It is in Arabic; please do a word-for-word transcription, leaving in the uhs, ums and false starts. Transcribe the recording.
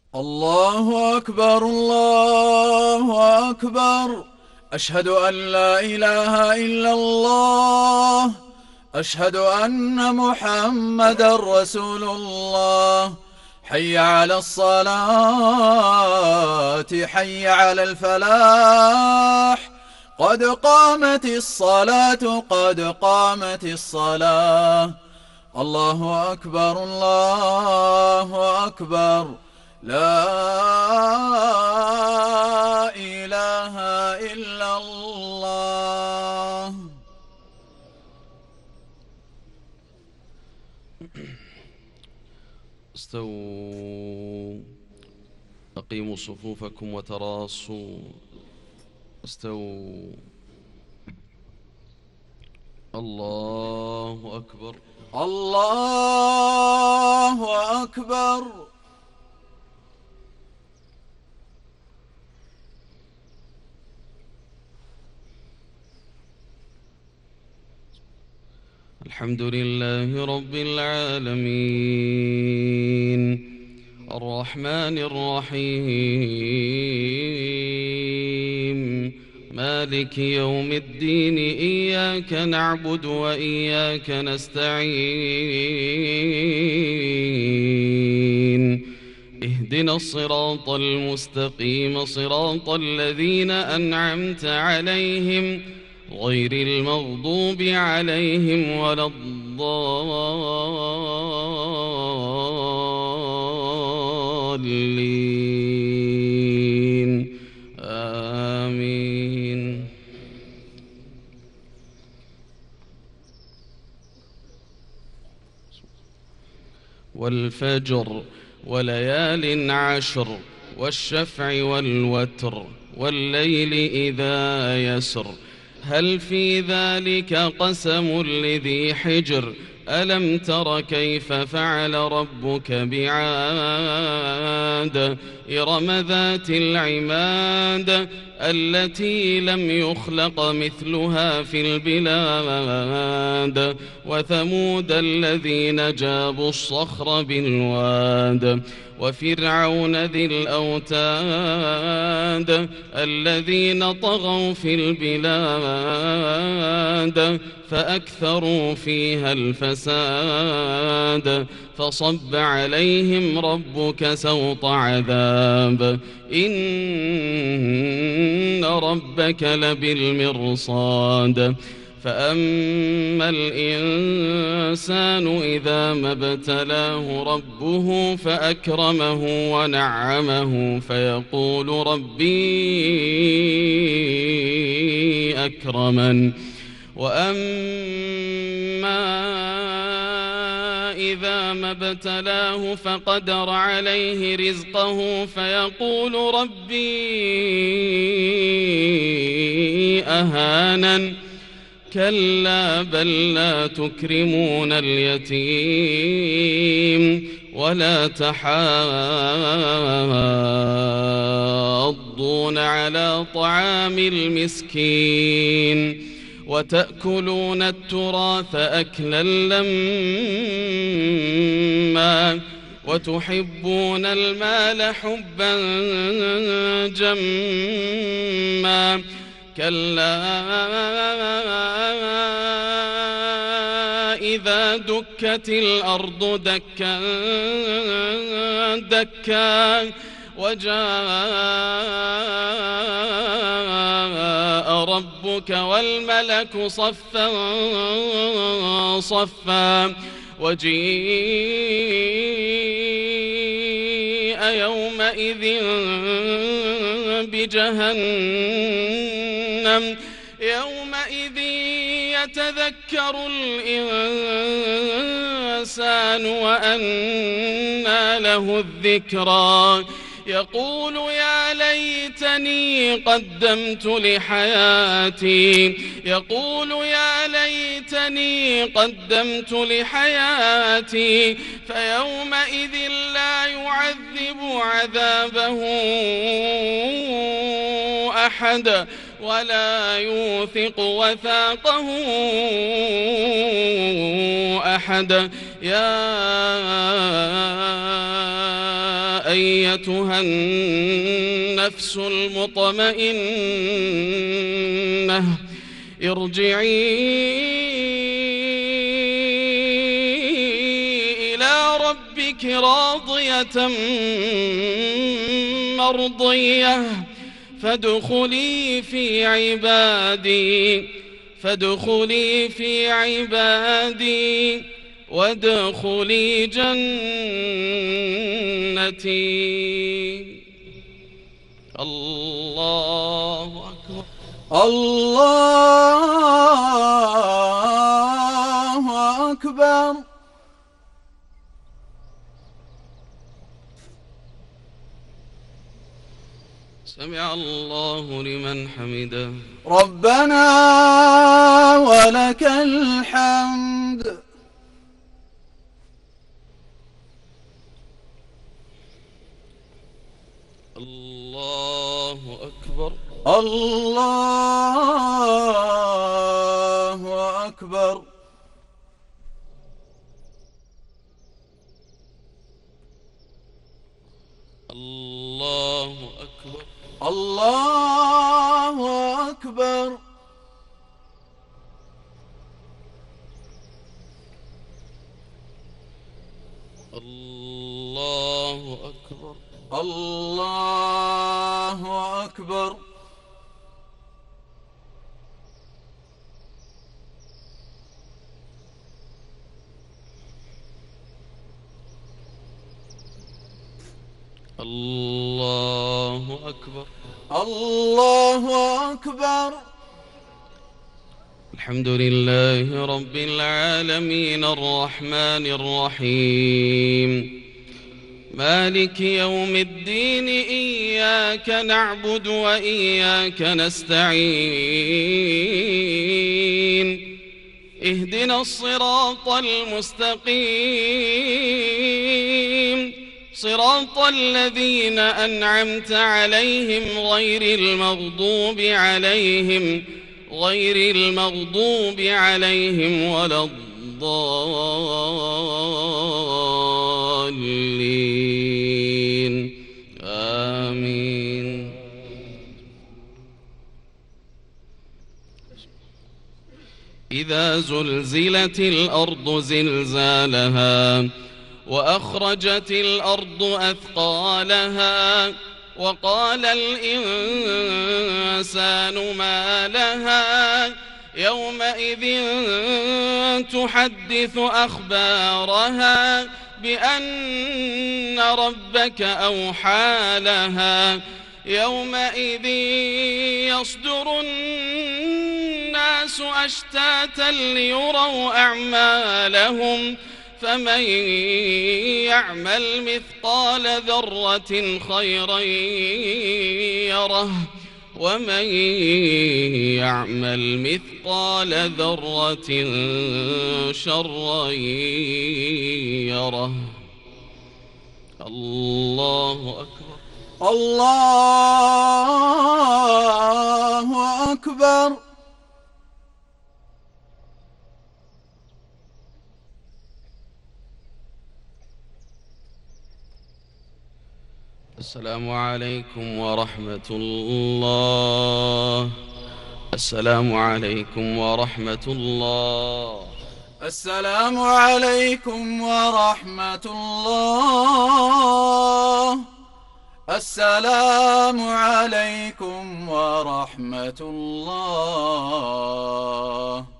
الله أكبر الله أكبر. أشهد أن لا إله إلا الله. أشهد أن محمدًا رسول الله. حي على الصلاة حي على الفلاح. قد قامت الصلاة قد قامت الصلاة. الله أكبر الله أكبر. لا إله إلا الله. استووا، أقيموا صفوفكم وتراصوا. استووا. الله أكبر الله أكبر. الحمد لله رب العالمين الرحمن الرحيم مالك يوم الدين. إياك نعبد وإياك نستعين. اهدنا الصراط المستقيم صراط الذين أنعمت عليهم غير المغضوب عليهم ولا الضالين. آمين. والفجر وليال عشر والشفع والوتر والليل إذا يسر هل في ذلك قسم لذي حجر ألم تر كيف فعل ربك بعاد إرم ذات العماد التي لم يخلق مثلها في البلاد وثمود الذين جابوا الصخر بالواد وفرعون ذي الأوتاد الذين طغوا في البلاد فأكثروا فيها الفساد فصب عليهم ربك سوط عذاب إن ربك لبالمرصاد فأما الإنسان إذا ما ابتلاه ربه فأكرمه ونعمه فيقول ربي أكرمن وأما إذا ما ابتلاه فقدر عليه رزقه فيقول ربي أهانن كلا بل لا تكرمون اليتيم ولا تحاضون على طعام المسكين وتأكلون التراث أكلا لما وتحبون المال حبا جما كلا إذا دكت الأرض دكا دكا وجاء ربك والملك صفا صفا وجيء يومئذ بجهنم يومئذ يتذكر الإنسان وأنى له الذكرى يقول يا ليتني قدمت لحياتي يقول يا ليتني قدمت لحياتي فيومئذ لا يعذب عذابه أحد ولا يوثق وثاقه أحد يا يا أيتها النفس المطمئنة ارجعي إلى ربك راضية مرضية فادخلي في عبادي فادخلي في عبادي وادخلي جنتي. الله أكبر. الله أكبر. سمع الله لمن حمده. ربنا ولك الحمد. الله أكبر. الله أكبر. الله أكبر. الله أكبر. الله أكبر. الله أكبر. الله أكبر. الله أكبر. الحمد لله رب العالمين الرحمن الرحيم مالك يوم الدين إياك نعبد وإياك نستعين اهدنا الصراط المستقيم صراط الذين أنعمت عليهم غير المغضوب عليهم غير المغضوب عليهم ولا الضالين آمين. إذا زلزلت الأرض زلزالها وأخرجت الأرض أثقالها وقال الإنسان ما لها يومئذ تحدث أخبارها بأن ربك أوحى لها يومئذ يصدر الناس أشتاتا ليروا أعمالهم فمن يعمل مثقال ذرة خيرا يره ومن يعمل مثقال ذرة شرا يره. الله أكبر. الله أكبر. السلام عليكم ورحمة الله. السلام عليكم ورحمة الله. السلام عليكم ورحمة الله. السلام عليكم ورحمة الله.